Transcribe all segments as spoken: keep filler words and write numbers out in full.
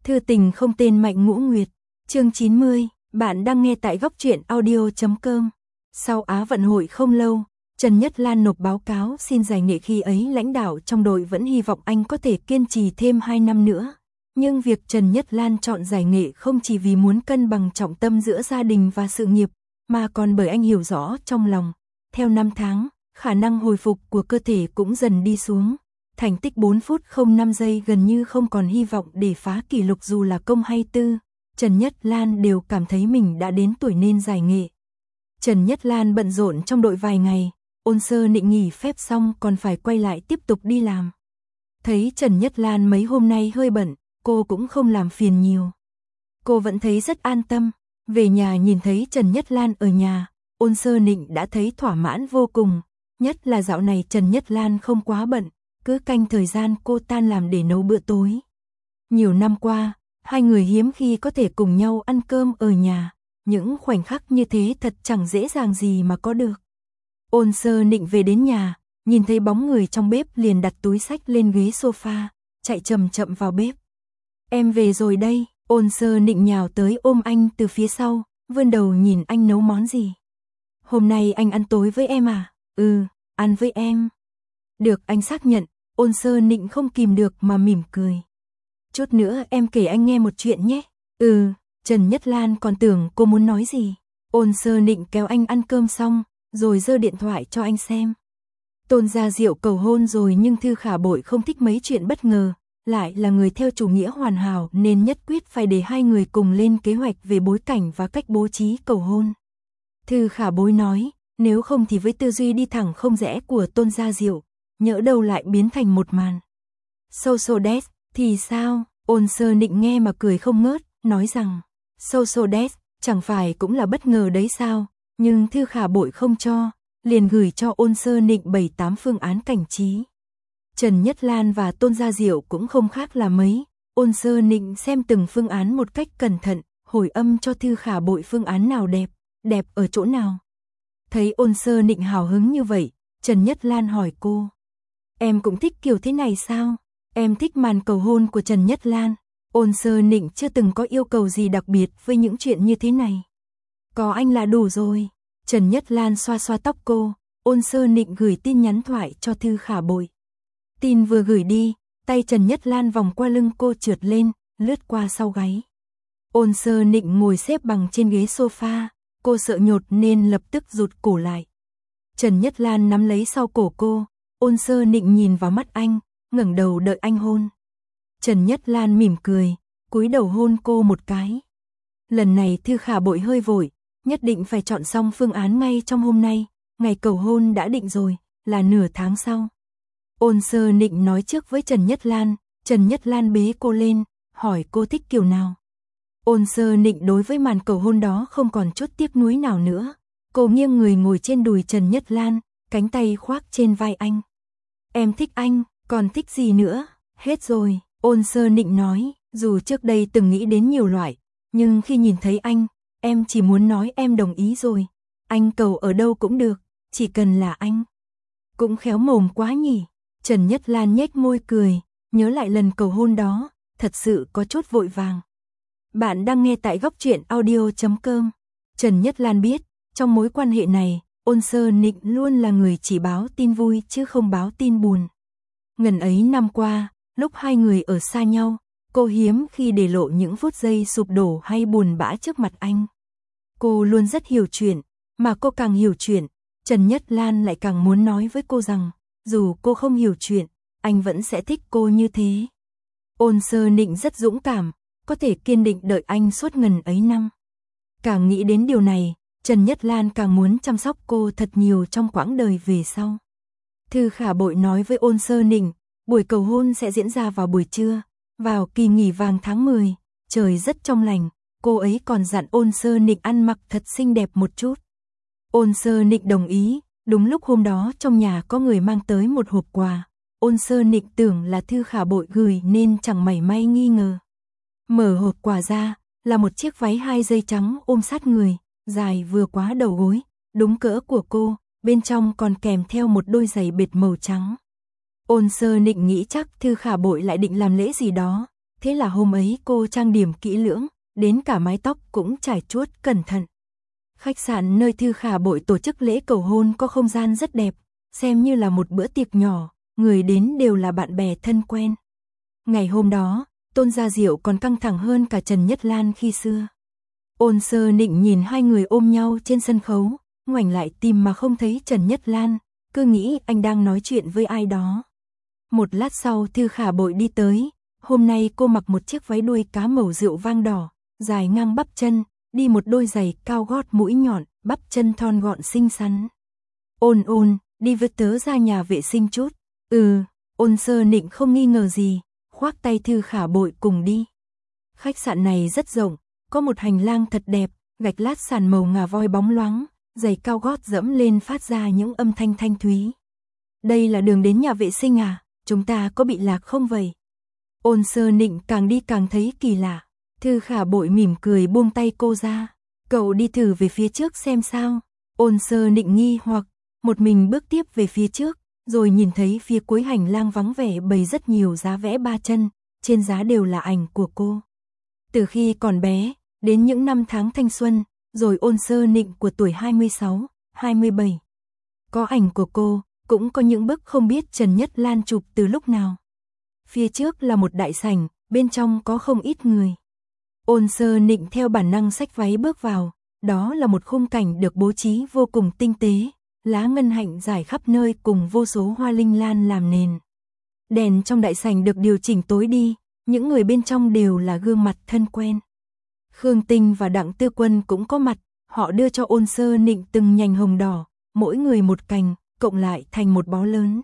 Thư tình không tên Mạnh Ngũ Nguyệt, chương chín mươi, bạn đang nghe tại góc truyện audio chấm com. Sau Á vận hội không lâu, Trần Nhất Lan nộp báo cáo xin giải nghệ, khi ấy lãnh đạo trong đội vẫn hy vọng anh có thể kiên trì thêm hai năm nữa. Nhưng việc Trần Nhất Lan chọn giải nghệ không chỉ vì muốn cân bằng trọng tâm giữa gia đình và sự nghiệp, mà còn bởi anh hiểu rõ trong lòng, theo năm tháng, khả năng hồi phục của cơ thể cũng dần đi xuống. Thành tích bốn phút không năm giây gần như không còn hy vọng để phá kỷ lục, dù là công hay tư. Trần Nhất Lan đều cảm thấy mình đã đến tuổi nên giải nghệ. Trần Nhất Lan bận rộn trong đội vài ngày, Ôn Sơ Nịnh nghỉ phép xong còn phải quay lại tiếp tục đi làm. Thấy Trần Nhất Lan mấy hôm nay hơi bận, cô cũng không làm phiền nhiều. Cô vẫn thấy rất an tâm. Về nhà nhìn thấy Trần Nhất Lan ở nhà, Ôn Sơ Nịnh đã thấy thỏa mãn vô cùng. Nhất là dạo này Trần Nhất Lan không quá bận, cứ canh thời gian cô tan làm để nấu bữa tối. Nhiều năm qua, hai người hiếm khi có thể cùng nhau ăn cơm ở nhà. Những khoảnh khắc như thế thật chẳng dễ dàng gì mà có được. Ôn Sơ Nịnh về đến nhà, nhìn thấy bóng người trong bếp liền đặt túi xách lên ghế sofa, chạy chậm chậm vào bếp. Em về rồi đây. Ôn Sơ Nịnh nhào tới ôm anh từ phía sau, vươn đầu nhìn anh nấu món gì. Hôm nay anh ăn tối với em à? Ừ, ăn với em. Được, anh xác nhận. Ôn Sơ Nịnh không kìm được mà mỉm cười. Chút nữa em kể anh nghe một chuyện nhé. Ừ. Trần Nhất Lan còn tưởng cô muốn nói gì. Ôn Sơ Nịnh kéo anh ăn cơm xong, rồi giơ điện thoại cho anh xem. Tôn Gia Diệu cầu hôn rồi, nhưng Thư Khả Bội không thích mấy chuyện bất ngờ, lại là người theo chủ nghĩa hoàn hảo nên nhất quyết phải để hai người cùng lên kế hoạch về bối cảnh và cách bố trí cầu hôn. Thư Khả Bối nói, nếu không thì với tư duy đi thẳng không rẽ của Tôn Gia Diệu, nhỡ đâu lại biến thành một màn social date thì sao? Ôn Sơ Nịnh nghe mà cười không ngớt, nói rằng social date chẳng phải cũng là bất ngờ đấy sao? Nhưng Thư Khả Bội không cho, liền gửi cho Ôn Sơ Nịnh bảy tám phương án cảnh trí. Trần Nhất Lan và Tôn Gia Diệu cũng không khác là mấy. Ôn Sơ Nịnh xem từng phương án một cách cẩn thận, hồi âm cho Thư Khả Bội phương án nào đẹp, đẹp ở chỗ nào. Thấy Ôn Sơ Nịnh hào hứng như vậy, Trần Nhất Lan hỏi cô, em cũng thích kiểu thế này sao? Em thích màn cầu hôn của Trần Nhất Lan. Ôn Sơ Nịnh chưa từng có yêu cầu gì đặc biệt với những chuyện như thế này. Có anh là đủ rồi. Trần Nhất Lan xoa xoa tóc cô. Ôn Sơ Nịnh gửi tin nhắn thoại cho Thư Khả Bội. Tin vừa gửi đi, tay Trần Nhất Lan vòng qua lưng cô trượt lên, lướt qua sau gáy. Ôn Sơ Nịnh ngồi xếp bằng trên ghế sofa, cô sợ nhột nên lập tức rụt cổ lại. Trần Nhất Lan nắm lấy sau cổ cô, Ôn Sơ Nịnh nhìn vào mắt anh, ngẩng đầu đợi anh hôn. Trần Nhất Lan mỉm cười, cúi đầu hôn cô một cái. Lần này Thư Khả Bội hơi vội, nhất định phải chọn xong phương án ngay trong hôm nay, ngày cầu hôn đã định rồi, là nửa tháng sau. Ôn Sơ Nịnh nói trước với Trần Nhất Lan, Trần Nhất Lan bế cô lên, hỏi cô thích kiểu nào. Ôn Sơ Nịnh đối với màn cầu hôn đó không còn chút tiếc nuối nào nữa. Cô nghiêng người ngồi trên đùi Trần Nhất Lan, cánh tay khoác trên vai anh. Em thích anh, còn thích gì nữa? Hết rồi. Ôn Sơ Nịnh nói, dù trước đây từng nghĩ đến nhiều loại, nhưng khi nhìn thấy anh, em chỉ muốn nói em đồng ý rồi. Anh cầu ở đâu cũng được, chỉ cần là anh. Cũng khéo mồm quá nhỉ. Trần Nhất Lan nhếch môi cười, nhớ lại lần cầu hôn đó, thật sự có chút vội vàng. Bạn đang nghe tại góc truyện audio chấm com. Trần Nhất Lan biết, trong mối quan hệ này, Ôn Sơ Nịnh luôn là người chỉ báo tin vui chứ không báo tin buồn. Ngần ấy năm qua, lúc hai người ở xa nhau, cô hiếm khi để lộ những phút giây sụp đổ hay buồn bã trước mặt anh. Cô luôn rất hiểu chuyện, mà cô càng hiểu chuyện, Trần Nhất Lan lại càng muốn nói với cô rằng, dù cô không hiểu chuyện, anh vẫn sẽ thích cô như thế. Ôn Sơ Nịnh rất dũng cảm, có thể kiên định đợi anh suốt ngần ấy năm. Càng nghĩ đến điều này, Trần Nhất Lan càng muốn chăm sóc cô thật nhiều trong quãng đời về sau. Thư Khả Bội nói với Ôn Sơ Nịnh, buổi cầu hôn sẽ diễn ra vào buổi trưa, vào kỳ nghỉ vàng tháng mười, trời rất trong lành, cô ấy còn dặn Ôn Sơ Nịnh ăn mặc thật xinh đẹp một chút. Ôn Sơ Nịnh đồng ý, đúng lúc hôm đó trong nhà có người mang tới một hộp quà. Ôn Sơ Nịnh tưởng là Thư Khả Bội gửi nên chẳng mảy may nghi ngờ. Mở hộp quà ra, là một chiếc váy hai dây trắng ôm sát người, dài vừa quá đầu gối, đúng cỡ của cô, bên trong còn kèm theo một đôi giày bệt màu trắng. Ôn Sơ Nịnh nghĩ chắc Thư Khả Bội lại định làm lễ gì đó, Thế là hôm ấy cô trang điểm kỹ lưỡng, đến cả mái tóc cũng trải chuốt cẩn thận. Khách sạn nơi Thư Khả Bội tổ chức lễ cầu hôn có không gian rất đẹp, xem như là một bữa tiệc nhỏ, người đến đều là bạn bè thân quen. Ngày hôm đó, Tôn Gia Diệu còn căng thẳng hơn cả Trần Nhất Lan khi xưa. Ôn Sơ Nịnh nhìn hai người ôm nhau trên sân khấu, ngoảnh lại tìm mà không thấy Trần Nhất Lan, cứ nghĩ anh đang nói chuyện với ai đó. Một lát sau Thư Khả Bội đi tới, hôm nay cô mặc một chiếc váy đuôi cá màu rượu vang đỏ, dài ngang bắp chân, đi một đôi giày cao gót mũi nhọn, bắp chân thon gọn xinh xắn. Ôn ôn, đi với tớ ra nhà vệ sinh chút. Ừ, Ôn Sơ Nịnh không nghi ngờ gì, khoác tay Thư Khả Bội cùng đi. Khách sạn này rất rộng, có một hành lang thật đẹp, gạch lát sàn màu ngà voi bóng loáng, giày cao gót dẫm lên phát ra những âm thanh thanh thúy. Đây là đường đến nhà vệ sinh à, chúng ta có bị lạc không vậy? Ôn Sơ Nịnh càng đi càng thấy kỳ lạ. Thư Khả Bội mỉm cười buông tay cô ra. Cậu đi thử về phía trước xem sao. Ôn Sơ Nịnh nghi hoặc, một mình bước tiếp về phía trước, rồi nhìn thấy phía cuối hành lang vắng vẻ bày rất nhiều giá vẽ ba chân, trên giá đều là ảnh của cô. Từ khi còn bé, đến những năm tháng thanh xuân, rồi Ôn Sơ Nịnh của tuổi hai mươi sáu, hai mươi bảy. Có ảnh của cô, cũng có những bức không biết Trần Nhất Lan chụp từ lúc nào. Phía trước là một đại sảnh, bên trong có không ít người. Ôn Sơ Nịnh theo bản năng xách váy bước vào, đó là một khung cảnh được bố trí vô cùng tinh tế, lá ngân hạnh rải khắp nơi cùng vô số hoa linh lan làm nền. Đèn trong đại sảnh được điều chỉnh tối đi, những người bên trong đều là gương mặt thân quen. Khương Tinh và Đặng Tư Quân cũng có mặt, họ đưa cho Ôn Sơ Nịnh từng nhành hồng đỏ, mỗi người một cành, cộng lại thành một bó lớn.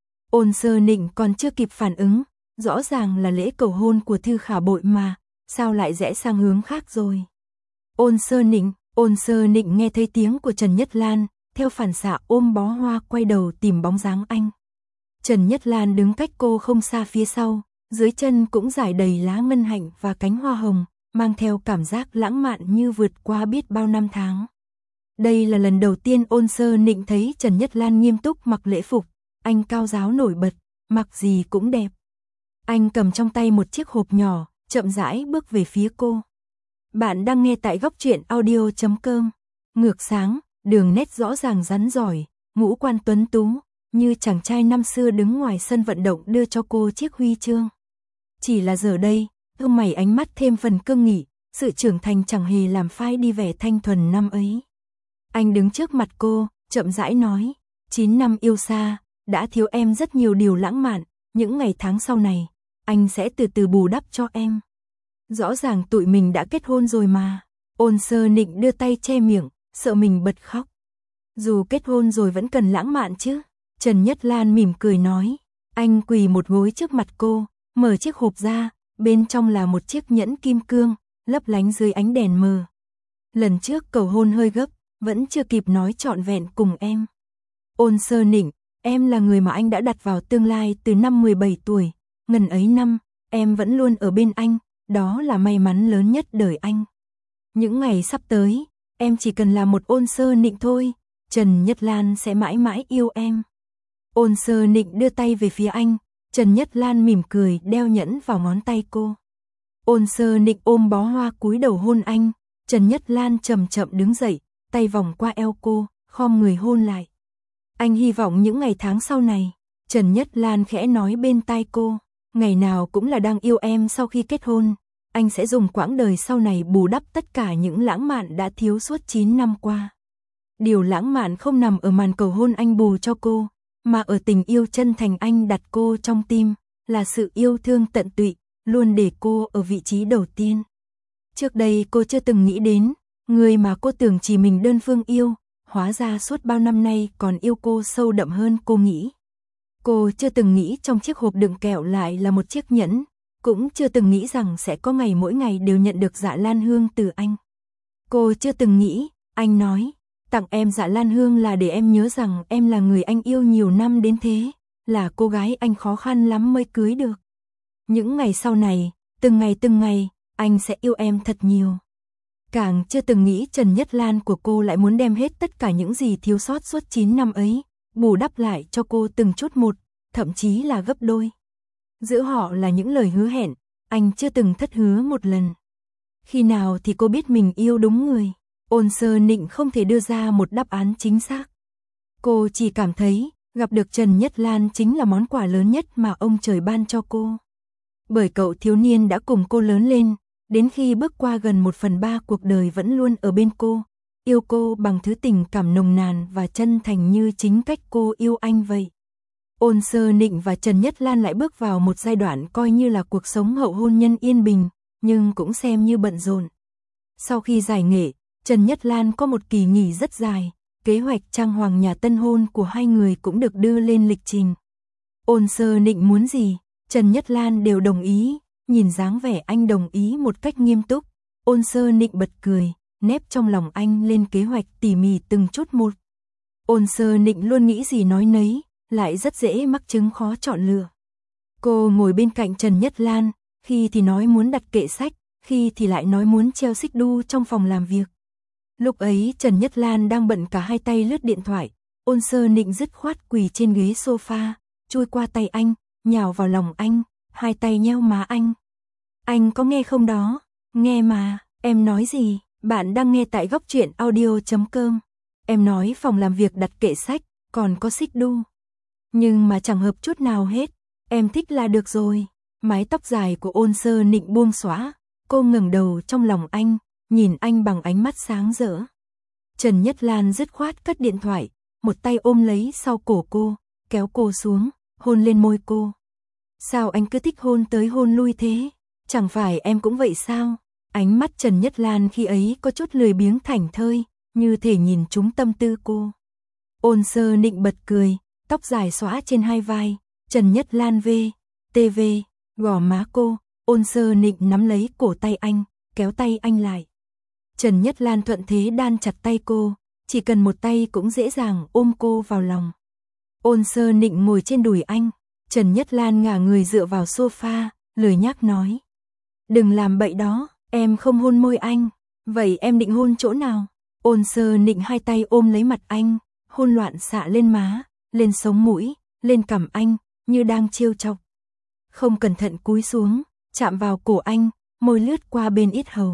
Ôn Sơ Nịnh còn chưa kịp phản ứng, rõ ràng là lễ cầu hôn của Thư Khả Bội mà, sao lại rẽ sang hướng khác rồi. Ôn Sơ Nịnh, Ôn Sơ Nịnh nghe thấy tiếng của Trần Nhất Lan, theo phản xạ ôm bó hoa quay đầu tìm bóng dáng anh. Trần Nhất Lan đứng cách cô không xa phía sau, dưới chân cũng rải đầy lá ngân hạnh và cánh hoa hồng, mang theo cảm giác lãng mạn như vượt qua biết bao năm tháng. Đây là lần đầu tiên Ôn Sơ Nịnh thấy Trần Nhất Lan nghiêm túc mặc lễ phục, anh cao ráo nổi bật, mặc gì cũng đẹp. Anh cầm trong tay một chiếc hộp nhỏ, chậm rãi bước về phía cô. Bạn đang nghe tại góc truyện audio chấm com. Ngược sáng, đường nét rõ ràng rắn giỏi, ngũ quan tuấn tú, như chàng trai năm xưa đứng ngoài sân vận động đưa cho cô chiếc huy chương. Chỉ là giờ đây, lông mày ánh mắt thêm phần cương nghị, sự trưởng thành chẳng hề làm phai đi vẻ thanh thuần năm ấy. Anh đứng trước mặt cô, chậm rãi nói, chín năm yêu xa, đã thiếu em rất nhiều điều lãng mạn, những ngày tháng sau này, anh sẽ từ từ bù đắp cho em. Rõ ràng tụi mình đã kết hôn rồi mà. Ôn Sơ Nịnh đưa tay che miệng, sợ mình bật khóc. Dù kết hôn rồi vẫn cần lãng mạn chứ. Trần Nhất Lan mỉm cười nói. Anh quỳ một gối trước mặt cô, mở chiếc hộp ra, bên trong là một chiếc nhẫn kim cương, lấp lánh dưới ánh đèn mờ. Lần trước cầu hôn hơi gấp, vẫn chưa kịp nói trọn vẹn cùng em. Ôn Sơ Nịnh, em là người mà anh đã đặt vào tương lai từ năm mười bảy tuổi, ngần ấy năm, em vẫn luôn ở bên anh, đó là may mắn lớn nhất đời anh. Những ngày sắp tới, em chỉ cần là một Ôn Sơ Nịnh thôi, Trần Nhất Lan sẽ mãi mãi yêu em. Ôn Sơ Nịnh đưa tay về phía anh, Trần Nhất Lan mỉm cười đeo nhẫn vào ngón tay cô. Ôn Sơ Nịnh ôm bó hoa cúi đầu hôn anh, Trần Nhất Lan chậm chậm đứng dậy, tay vòng qua eo cô, khom người hôn lại. Anh hy vọng những ngày tháng sau này, Trần Nhất Lan khẽ nói bên tai cô, ngày nào cũng là đang yêu em sau khi kết hôn, anh sẽ dùng quãng đời sau này bù đắp tất cả những lãng mạn đã thiếu suốt chín năm qua. Điều lãng mạn không nằm ở màn cầu hôn anh bù cho cô, mà ở tình yêu chân thành anh đặt cô trong tim, là sự yêu thương tận tụy, luôn để cô ở vị trí đầu tiên. Trước đây cô chưa từng nghĩ đến, người mà cô tưởng chỉ mình đơn phương yêu, hóa ra suốt bao năm nay còn yêu cô sâu đậm hơn cô nghĩ. Cô chưa từng nghĩ trong chiếc hộp đựng kẹo lại là một chiếc nhẫn, cũng chưa từng nghĩ rằng sẽ có ngày mỗi ngày đều nhận được dạ lan hương từ anh. Cô chưa từng nghĩ, anh nói, tặng em dạ lan hương là để em nhớ rằng em là người anh yêu nhiều năm đến thế, là cô gái anh khó khăn lắm mới cưới được. Những ngày sau này, từng ngày từng ngày, anh sẽ yêu em thật nhiều. Càng chưa từng nghĩ Trần Nhất Lan của cô lại muốn đem hết tất cả những gì thiếu sót suốt chín năm ấy, bù đắp lại cho cô từng chút một, thậm chí là gấp đôi. Giữa họ là những lời hứa hẹn, anh chưa từng thất hứa một lần. Khi nào thì cô biết mình yêu đúng người? Ôn Sơ Nịnh không thể đưa ra một đáp án chính xác. Cô chỉ cảm thấy, gặp được Trần Nhất Lan chính là món quà lớn nhất mà ông trời ban cho cô. Bởi cậu thiếu niên đã cùng cô lớn lên, đến khi bước qua gần một phần ba cuộc đời vẫn luôn ở bên cô, yêu cô bằng thứ tình cảm nồng nàn và chân thành như chính cách cô yêu anh vậy. Ôn Sơ Nịnh và Trần Nhất Lan lại bước vào một giai đoạn coi như là cuộc sống hậu hôn nhân yên bình, nhưng cũng xem như bận rộn. Sau khi giải nghệ, Trần Nhất Lan có một kỳ nghỉ rất dài, kế hoạch trang hoàng nhà tân hôn của hai người cũng được đưa lên lịch trình. Ôn Sơ Nịnh muốn gì, Trần Nhất Lan đều đồng ý, nhìn dáng vẻ anh đồng ý một cách nghiêm túc, Ôn Sơ Nịnh bật cười, nép trong lòng anh lên kế hoạch tỉ mỉ từng chút một. Ôn Sơ Nịnh luôn nghĩ gì nói nấy, lại rất dễ mắc chứng khó chọn lựa. Cô ngồi bên cạnh Trần Nhất Lan, khi thì nói muốn đặt kệ sách, khi thì lại nói muốn treo xích đu trong phòng làm việc. Lúc ấy Trần Nhất Lan đang bận cả hai tay lướt điện thoại, Ôn Sơ Nịnh dứt khoát quỳ trên ghế sofa, chui qua tay anh, nhào vào lòng anh, hai tay nheo má anh. Anh có nghe không đó? Nghe mà, em nói gì? Bạn đang nghe tại góc truyện audio chấm com. Em nói phòng làm việc đặt kệ sách, còn có xích đu. Nhưng mà chẳng hợp chút nào hết, em thích là được rồi. Mái tóc dài của Ôn Sơ Nịnh buông xõa, cô ngẩng đầu trong lòng anh, nhìn anh bằng ánh mắt sáng rỡ. Trần Nhất Lan dứt khoát cất điện thoại, một tay ôm lấy sau cổ cô, kéo cô xuống, hôn lên môi cô. Sao anh cứ thích hôn tới hôn lui thế? Chẳng phải em cũng vậy sao? Ánh mắt Trần Nhất Lan khi ấy có chút lười biếng thảnh thơi, như thể nhìn trúng tâm tư cô. Ôn Sơ Nịnh bật cười, tóc dài xõa trên hai vai, Trần Nhất Lan về, tê vê, gò má cô, Ôn Sơ Nịnh nắm lấy cổ tay anh, kéo tay anh lại. Trần Nhất Lan thuận thế đan chặt tay cô, chỉ cần một tay cũng dễ dàng ôm cô vào lòng. Ôn Sơ Nịnh ngồi trên đùi anh, Trần Nhất Lan ngả người dựa vào sofa, lười nhác nói. Đừng làm bậy đó, em không hôn môi anh, vậy em định hôn chỗ nào? Ôn Sơ Nịnh hai tay ôm lấy mặt anh, hôn loạn xạ lên má, lên sống mũi, lên cằm anh, như đang trêu chọc. Không cẩn thận cúi xuống, chạm vào cổ anh, môi lướt qua bên yết hầu.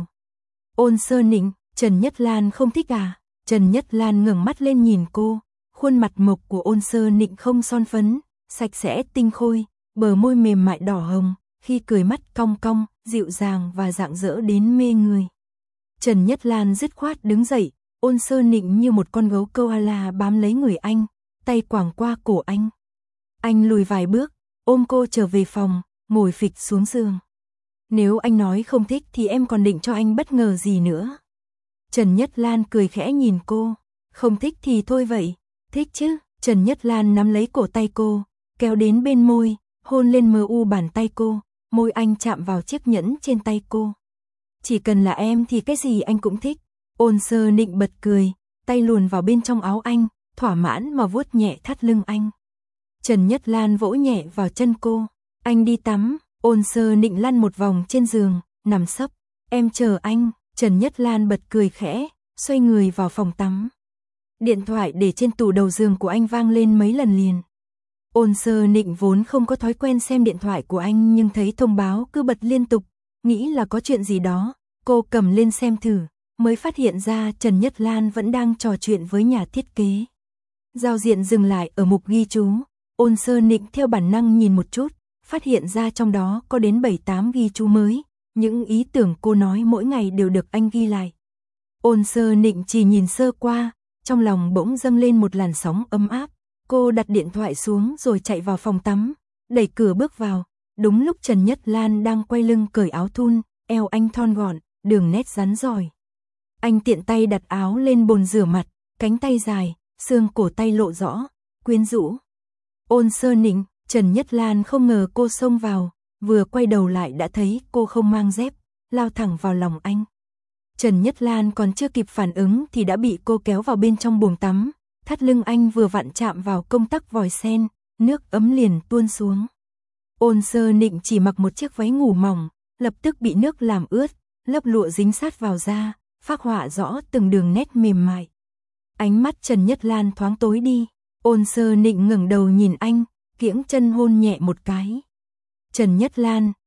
Ôn Sơ Nịnh, Trần Nhất Lan không thích à? Trần Nhất Lan ngẩng mắt lên nhìn cô, khuôn mặt mộc của Ôn Sơ Nịnh không son phấn, sạch sẽ tinh khôi, bờ môi mềm mại đỏ hồng, khi cười mắt cong cong, dịu dàng và rạng rỡ đến mê người. Trần Nhất Lan dứt khoát đứng dậy, Ôn Sơ Nịnh như một con gấu koala bám lấy người anh, tay quàng qua cổ anh. Anh lùi vài bước, ôm cô trở về phòng, ngồi phịch xuống giường. Nếu anh nói không thích thì em còn định cho anh bất ngờ gì nữa? Trần Nhất Lan cười khẽ nhìn cô, không thích thì thôi vậy, thích chứ? Trần Nhất Lan nắm lấy cổ tay cô, kéo đến bên môi, hôn lên mờ u bàn tay cô, môi anh chạm vào chiếc nhẫn trên tay cô. Chỉ cần là em thì cái gì anh cũng thích. Ôn Sơ Nịnh bật cười, tay luồn vào bên trong áo anh, thỏa mãn mà vuốt nhẹ thắt lưng anh. Trần Nhất Lan vỗ nhẹ vào chân cô, anh đi tắm. Ôn Sơ Nịnh lăn một vòng trên giường, nằm sấp, em chờ anh. Trần Nhất Lan bật cười khẽ, xoay người vào phòng tắm. Điện thoại để trên tủ đầu giường của anh vang lên mấy lần liền. Ôn Sơ Nịnh vốn không có thói quen xem điện thoại của anh nhưng thấy thông báo cứ bật liên tục, nghĩ là có chuyện gì đó, cô cầm lên xem thử, mới phát hiện ra Trần Nhất Lan vẫn đang trò chuyện với nhà thiết kế. Giao diện dừng lại ở mục ghi chú, Ôn Sơ Nịnh theo bản năng nhìn một chút, phát hiện ra trong đó có đến bảy tám ghi chú mới, những ý tưởng cô nói mỗi ngày đều được anh ghi lại. Ôn Sơ Nịnh chỉ nhìn sơ qua, trong lòng bỗng dâng lên một làn sóng ấm áp, cô đặt điện thoại xuống rồi chạy vào phòng tắm, đẩy cửa bước vào, đúng lúc Trần Nhất Lan đang quay lưng cởi áo thun, eo anh thon gọn, đường nét rắn rỏi. Anh tiện tay đặt áo lên bồn rửa mặt, cánh tay dài, xương cổ tay lộ rõ, quyến rũ. Ôn Sơ Nịnh, Trần Nhất Lan không ngờ cô xông vào, vừa quay đầu lại đã thấy cô không mang dép, lao thẳng vào lòng anh. Trần Nhất Lan còn chưa kịp phản ứng thì đã bị cô kéo vào bên trong bồn tắm, thắt lưng anh vừa vặn chạm vào công tắc vòi sen, nước ấm liền tuôn xuống. Ôn Sơ Nịnh chỉ mặc một chiếc váy ngủ mỏng, lập tức bị nước làm ướt, lớp lụa dính sát vào da, phác họa rõ từng đường nét mềm mại. Ánh mắt Trần Nhất Lan thoáng tối đi, Ôn Sơ Nịnh ngẩng đầu nhìn anh, kiễng chân hôn nhẹ một cái. Trần Nhất Lan,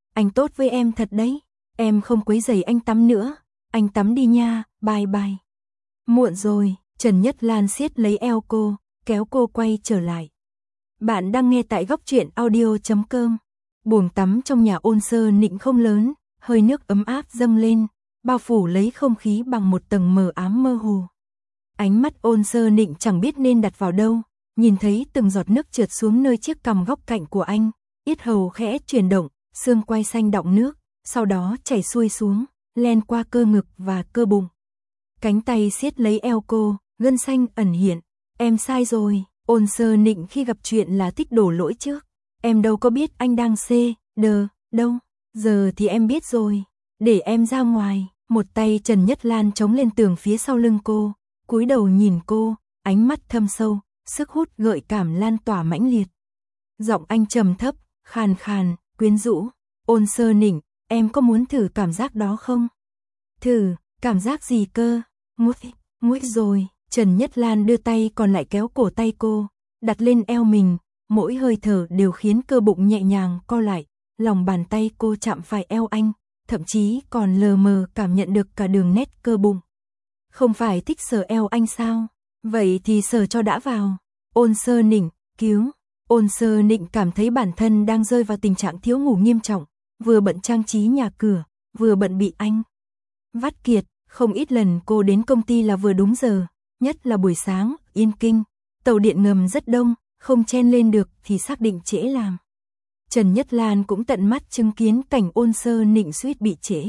anh tốt với em thật đấy, em không quấy rầy anh tắm nữa, anh tắm đi nha, bye bye. Muộn rồi, Trần Nhất Lan siết lấy eo cô, kéo cô quay trở lại. Bạn đang nghe tại góc truyện audio chấm com. Buồng tắm trong nhà Ôn Sơ Nịnh không lớn, hơi nước ấm áp dâng lên, bao phủ lấy không khí bằng một tầng mờ ám mơ hồ. Ánh mắt Ôn Sơ Nịnh chẳng biết nên đặt vào đâu, nhìn thấy từng giọt nước trượt xuống nơi chiếc cằm góc cạnh của anh, yết hầu khẽ chuyển động, xương quai xanh đọng nước, sau đó chảy xuôi xuống, len qua cơ ngực và cơ bụng. Cánh tay siết lấy eo cô, gân xanh ẩn hiện, em sai rồi. Ôn Sơ Nịnh khi gặp chuyện là thích đổ lỗi trước. Em đâu có biết anh đang xê, đờ, đâu. Giờ thì em biết rồi. Để em ra ngoài. Một tay Trần Nhất Lan chống lên tường phía sau lưng cô, cúi đầu nhìn cô, ánh mắt thâm sâu, sức hút gợi cảm lan tỏa mãnh liệt. Giọng anh trầm thấp, khàn khàn, quyến rũ. Ôn Sơ Nịnh, em có muốn thử cảm giác đó không? Thử, cảm giác gì cơ? Ngút, ngút rồi. Trần Nhất Lan đưa tay còn lại kéo cổ tay cô, đặt lên eo mình, mỗi hơi thở đều khiến cơ bụng nhẹ nhàng co lại, lòng bàn tay cô chạm phải eo anh, thậm chí còn lờ mờ cảm nhận được cả đường nét cơ bụng. Không phải thích sờ eo anh sao? Vậy thì sờ cho đã vào. Ôn Sơ Nịnh, cứu. Ôn Sơ Nịnh cảm thấy bản thân đang rơi vào tình trạng thiếu ngủ nghiêm trọng, vừa bận trang trí nhà cửa, vừa bận bị anh vắt kiệt, không ít lần cô đến công ty là vừa đúng giờ. Nhất là buổi sáng, Yên Kinh, tàu điện ngầm rất đông, không chen lên được thì xác định trễ làm. Trần Nhất Lan cũng tận mắt chứng kiến cảnh Ôn Sơ Nịnh suýt bị trễ.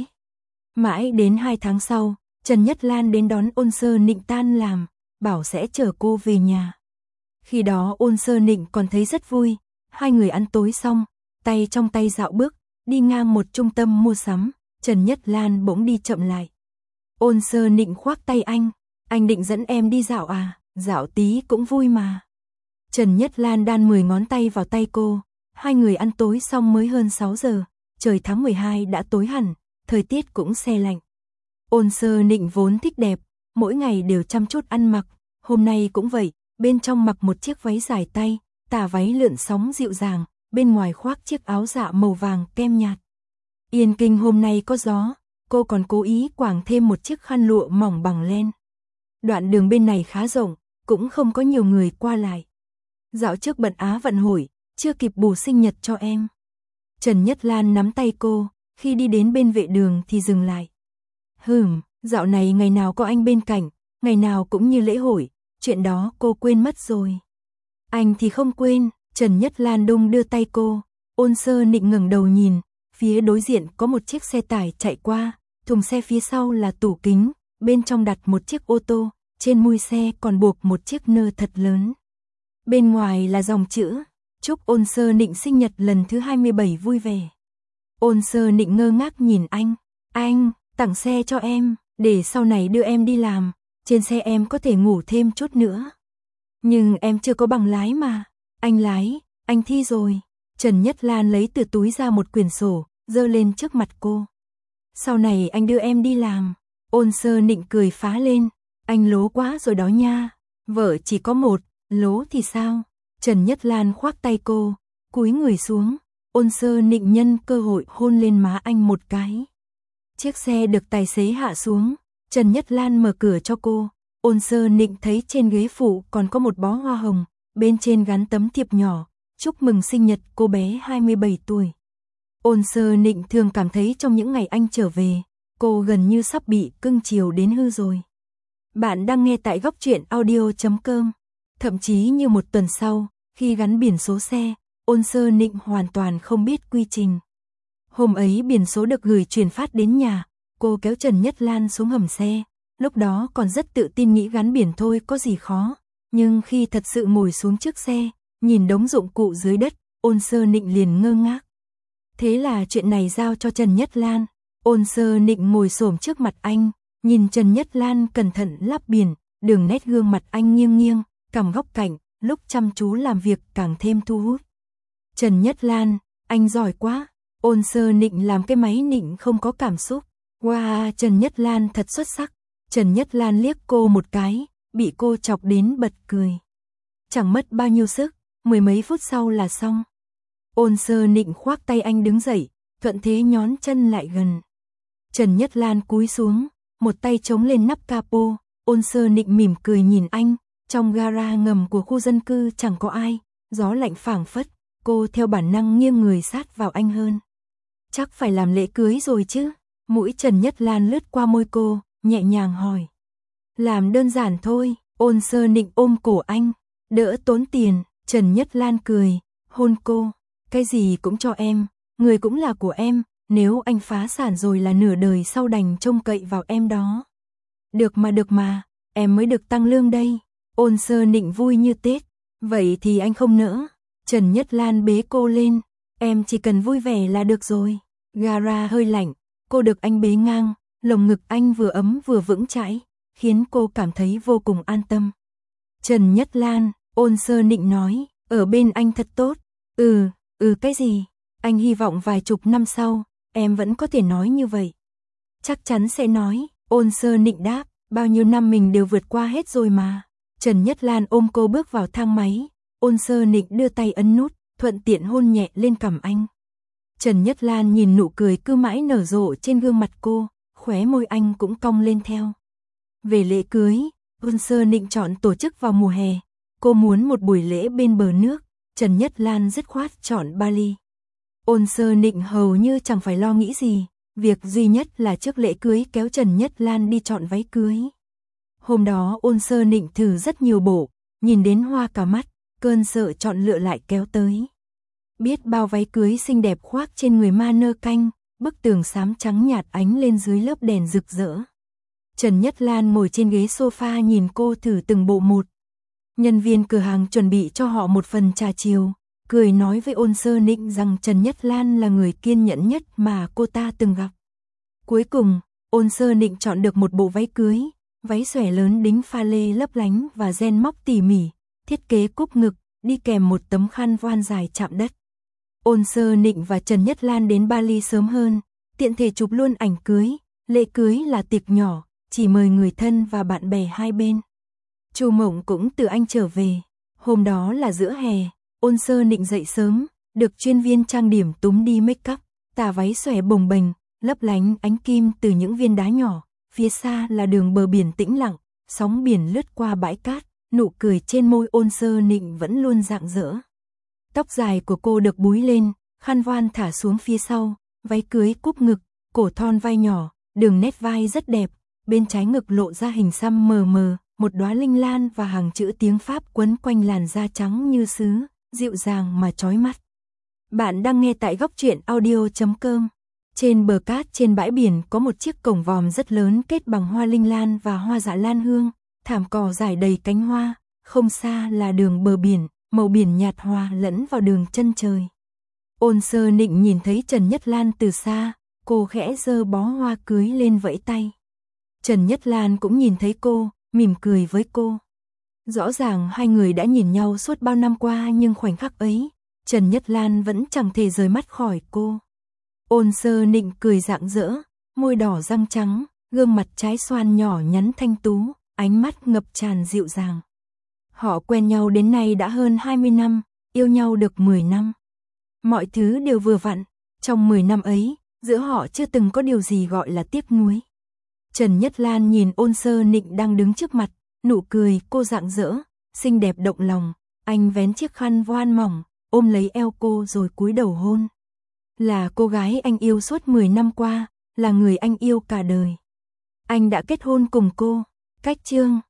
Mãi đến hai tháng sau, Trần Nhất Lan đến đón Ôn Sơ Nịnh tan làm, bảo sẽ chở cô về nhà. Khi đó Ôn Sơ Nịnh còn thấy rất vui, hai người ăn tối xong, tay trong tay dạo bước, đi ngang một trung tâm mua sắm, Trần Nhất Lan bỗng đi chậm lại. Ôn Sơ Nịnh khoác tay anh. Anh định dẫn em đi dạo à, dạo tí cũng vui mà. Trần Nhất Lan đan mười ngón tay vào tay cô, hai người ăn tối xong mới hơn sáu giờ, trời tháng mười hai đã tối hẳn, thời tiết cũng se lạnh. Ôn Sơ Nịnh vốn thích đẹp, mỗi ngày đều chăm chút ăn mặc, hôm nay cũng vậy, bên trong mặc một chiếc váy dài tay, tà váy lượn sóng dịu dàng, bên ngoài khoác chiếc áo dạ màu vàng kem nhạt. Yên Kinh hôm nay có gió, cô còn cố ý quàng thêm một chiếc khăn lụa mỏng bằng len. Đoạn đường bên này khá rộng, cũng không có nhiều người qua lại. Dạo trước bận Á vận hội, chưa kịp bù sinh nhật cho em. Trần Nhất Lan nắm tay cô, khi đi đến bên vệ đường thì dừng lại. Hừm, dạo này ngày nào có anh bên cạnh, ngày nào cũng như lễ hội, chuyện đó cô quên mất rồi. Anh thì không quên, Trần Nhất Lan đung đưa tay cô, Ôn Sơ Nịnh ngẩng đầu nhìn, phía đối diện có một chiếc xe tải chạy qua, thùng xe phía sau là tủ kính. Bên trong đặt một chiếc ô tô, trên mui xe còn buộc một chiếc nơ thật lớn. Bên ngoài là dòng chữ, chúc Ôn Sơ Nịnh sinh nhật lần thứ hai mươi bảy vui vẻ. Ôn Sơ Nịnh ngơ ngác nhìn anh, anh, tặng xe cho em, để sau này đưa em đi làm, trên xe em có thể ngủ thêm chút nữa. Nhưng em chưa có bằng lái mà, anh lái, anh thi rồi. Trần Nhất Lan lấy từ túi ra một quyển sổ, giơ lên trước mặt cô. Sau này anh đưa em đi làm. Ôn Sơ Nịnh cười phá lên, anh lố quá rồi đó nha, vợ chỉ có một, lố thì sao? Trần Nhất Lan khoác tay cô, cúi người xuống, Ôn Sơ Nịnh nhân cơ hội hôn lên má anh một cái. Chiếc xe được tài xế hạ xuống, Trần Nhất Lan mở cửa cho cô, Ôn Sơ Nịnh thấy trên ghế phụ còn có một bó hoa hồng, bên trên gắn tấm thiệp nhỏ, chúc mừng sinh nhật cô bé hai mươi bảy tuổi. Ôn Sơ Nịnh thường cảm thấy trong những ngày anh trở về, cô gần như sắp bị cưng chiều đến hư rồi. Bạn đang nghe tại góc truyện audio chấm com. Thậm chí như một tuần sau, khi gắn biển số xe, Ôn Sơ Nịnh hoàn toàn không biết quy trình. Hôm ấy biển số được gửi truyền phát đến nhà, cô kéo Trần Nhất Lan xuống hầm xe, lúc đó còn rất tự tin nghĩ gắn biển thôi có gì khó. Nhưng khi thật sự ngồi xuống trước xe, nhìn đống dụng cụ dưới đất, Ôn Sơ Nịnh liền ngơ ngác. Thế là chuyện này giao cho Trần Nhất Lan. Ôn Sơ Nịnh ngồi xổm trước mặt anh, nhìn Trần Nhất Lan cẩn thận lắp biển, đường nét gương mặt anh nghiêng nghiêng, cằm góc cạnh, lúc chăm chú làm việc càng thêm thu hút. Trần Nhất Lan, anh giỏi quá. Ôn Sơ Nịnh làm cái máy nịnh không có cảm xúc. Wow, Trần Nhất Lan thật xuất sắc. Trần Nhất Lan liếc cô một cái, bị cô chọc đến bật cười. Chẳng mất bao nhiêu sức, mười mấy phút sau là xong. Ôn Sơ Nịnh khoác tay anh đứng dậy, thuận thế nhón chân lại gần. Trần Nhất Lan cúi xuống, một tay chống lên nắp capo, Ôn Sơ Nịnh mỉm cười nhìn anh, trong gara ngầm của khu dân cư chẳng có ai, gió lạnh phảng phất, cô theo bản năng nghiêng người sát vào anh hơn. Chắc phải làm lễ cưới rồi chứ? Mũi Trần Nhất Lan lướt qua môi cô, nhẹ nhàng hỏi. Làm đơn giản thôi, Ôn Sơ Nịnh ôm cổ anh, đỡ tốn tiền, Trần Nhất Lan cười, hôn cô, cái gì cũng cho em, người cũng là của em, nếu anh phá sản rồi là nửa đời sau đành trông cậy vào em đó. Được mà được mà, em mới được tăng lương đây. Ôn Sơ Nịnh vui như Tết, vậy thì anh không nỡ. Trần Nhất Lan bế cô lên, em chỉ cần vui vẻ là được rồi. Gara hơi lạnh, cô được anh bế ngang, lồng ngực anh vừa ấm vừa vững chãi, khiến cô cảm thấy vô cùng an tâm. Trần Nhất Lan, Ôn Sơ Nịnh nói, ở bên anh thật tốt. Ừ, ừ cái gì? Anh hy vọng vài chục năm sau, em vẫn có thể nói như vậy. Chắc chắn sẽ nói, Ôn Sơ Nịnh đáp, bao nhiêu năm mình đều vượt qua hết rồi mà. Trần Nhất Lan ôm cô bước vào thang máy, Ôn Sơ Nịnh đưa tay ấn nút, thuận tiện hôn nhẹ lên cằm anh. Trần Nhất Lan nhìn nụ cười cứ mãi nở rộ trên gương mặt cô, khóe môi anh cũng cong lên theo. Về lễ cưới, Ôn Sơ Nịnh chọn tổ chức vào mùa hè, cô muốn một buổi lễ bên bờ nước, Trần Nhất Lan dứt khoát chọn Bali. Ôn Sơ Nịnh hầu như chẳng phải lo nghĩ gì, việc duy nhất là trước lễ cưới kéo Trần Nhất Lan đi chọn váy cưới. Hôm đó Ôn Sơ Nịnh thử rất nhiều bộ, nhìn đến hoa cả mắt, cơn sợ chọn lựa lại kéo tới. Biết bao váy cưới xinh đẹp khoác trên người ma nơ canh, bức tường xám trắng nhạt ánh lên dưới lớp đèn rực rỡ. Trần Nhất Lan ngồi trên ghế sofa nhìn cô thử từng bộ một. Nhân viên cửa hàng chuẩn bị cho họ một phần trà chiều, cười nói với Ôn Sơ Nịnh rằng Trần Nhất Lan là người kiên nhẫn nhất mà cô ta từng gặp. Cuối cùng, Ôn Sơ Nịnh chọn được một bộ váy cưới, váy xòe lớn đính pha lê lấp lánh và ren móc tỉ mỉ, thiết kế cúp ngực, đi kèm một tấm khăn voan dài chạm đất. Ôn Sơ Nịnh và Trần Nhất Lan đến Bali sớm hơn, tiện thể chụp luôn ảnh cưới, lễ cưới là tiệc nhỏ, chỉ mời người thân và bạn bè hai bên. Chu Mộng cũng từ Anh trở về, hôm đó là giữa hè, Ôn Sơ Nịnh dậy sớm, được chuyên viên trang điểm túm đi make up, tà váy xòe bồng bềnh, lấp lánh ánh kim từ những viên đá nhỏ, phía xa là đường bờ biển tĩnh lặng, sóng biển lướt qua bãi cát, nụ cười trên môi Ôn Sơ Nịnh vẫn luôn rạng rỡ. Tóc dài của cô được búi lên, khăn voan thả xuống phía sau, váy cưới cúp ngực, cổ thon vai nhỏ, đường nét vai rất đẹp, bên trái ngực lộ ra hình xăm mờ mờ, một đóa linh lan và hàng chữ tiếng Pháp quấn quanh làn da trắng như sứ, dịu dàng mà chói mắt. Bạn đang nghe tại góc truyện audio chấm com. Trên bờ cát trên bãi biển có một chiếc cổng vòm rất lớn kết bằng hoa linh lan và hoa dạ lan hương, thảm cỏ rải đầy cánh hoa, không xa là đường bờ biển, màu biển nhạt hòa lẫn vào đường chân trời. Ôn Sơ Nịnh nhìn thấy Trần Nhất Lan từ xa, cô khẽ giơ bó hoa cưới lên vẫy tay. Trần Nhất Lan cũng nhìn thấy cô, mỉm cười với cô. Rõ ràng hai người đã nhìn nhau suốt bao năm qua nhưng khoảnh khắc ấy, Trần Nhất Lan vẫn chẳng thể rời mắt khỏi cô. Ôn Sơ Nịnh cười rạng rỡ, môi đỏ răng trắng, gương mặt trái xoan nhỏ nhắn thanh tú, ánh mắt ngập tràn dịu dàng. Họ quen nhau đến nay đã hơn hai mươi năm, yêu nhau được mười năm. Mọi thứ đều vừa vặn, trong mười năm ấy, giữa họ chưa từng có điều gì gọi là tiếc nuối. Trần Nhất Lan nhìn Ôn Sơ Nịnh đang đứng trước mặt, nụ cười cô rạng rỡ, xinh đẹp động lòng, anh vén chiếc khăn voan mỏng, ôm lấy eo cô rồi cúi đầu hôn. Là cô gái anh yêu suốt mười năm qua, là người anh yêu cả đời. Anh đã kết hôn cùng cô. Cách chương